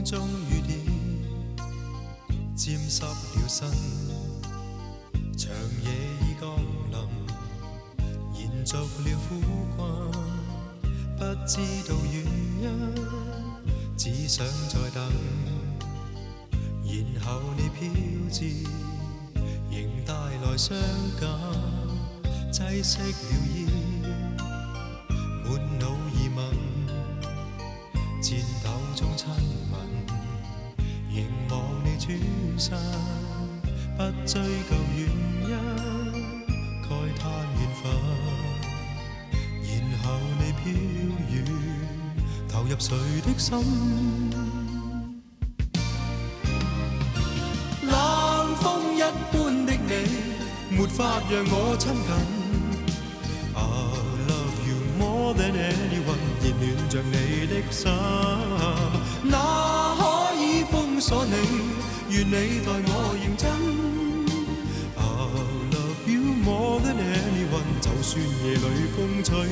風中雨點沾濕了身，長夜已降臨，延續了苦困，不知道原因，只想再等，然後你飄至，仍帶來傷感，擠熄了煙，滿腦疑問，戰鬥中親吻，凝望你轉身，不追究原因，慨嘆緣分，然後你飄遠，投入誰的心？冷風一般的你，沒法讓我親近。I love you more than anyone， 熱暖着你的心，哪可以封鎖你？願你待我認真。I love you more than anyone， 就算夜裏風吹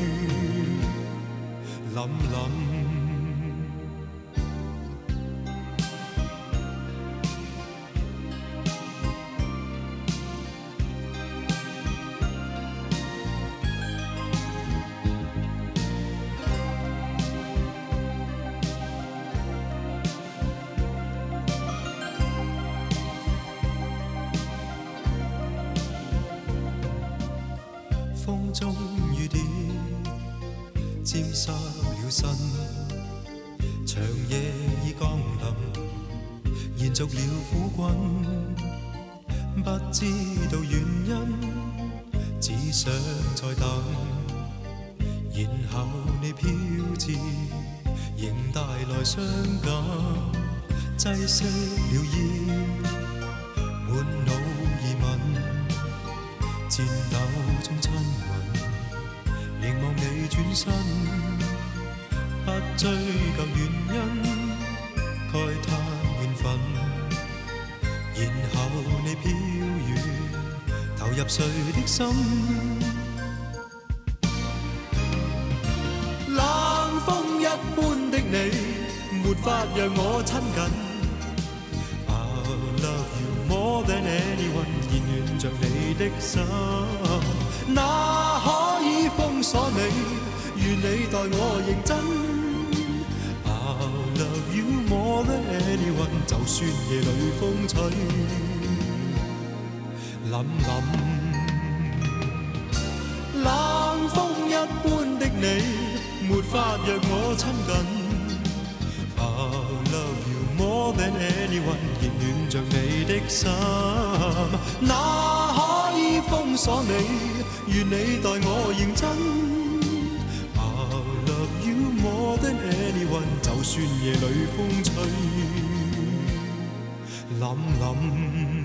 凜凜。風中雨點沾濕了身，長夜已降臨，延續了苦困，不知道原因，只想再等，然後你飄至，仍帶來傷感，擠熄了煙，滿腦疑問，戰鬥中親吻，凝望你轉身，不追究原因，慨嘆緣分，然後你飄遠，投入誰的心？冷風一般的你，沒法讓我親近。I love you more than anyone， 熱暖着你的心，哪可以封鎖你？願你待我認真。I love you more than anyone， 就算夜裏風吹凜凜。冷風一般的你，沒法讓我親近。I love you more than anyone， 熱暖着你的心，哪可以封鎖你？願你待我認真。I love you more than anyone， 就算夜裏風吹凜凜。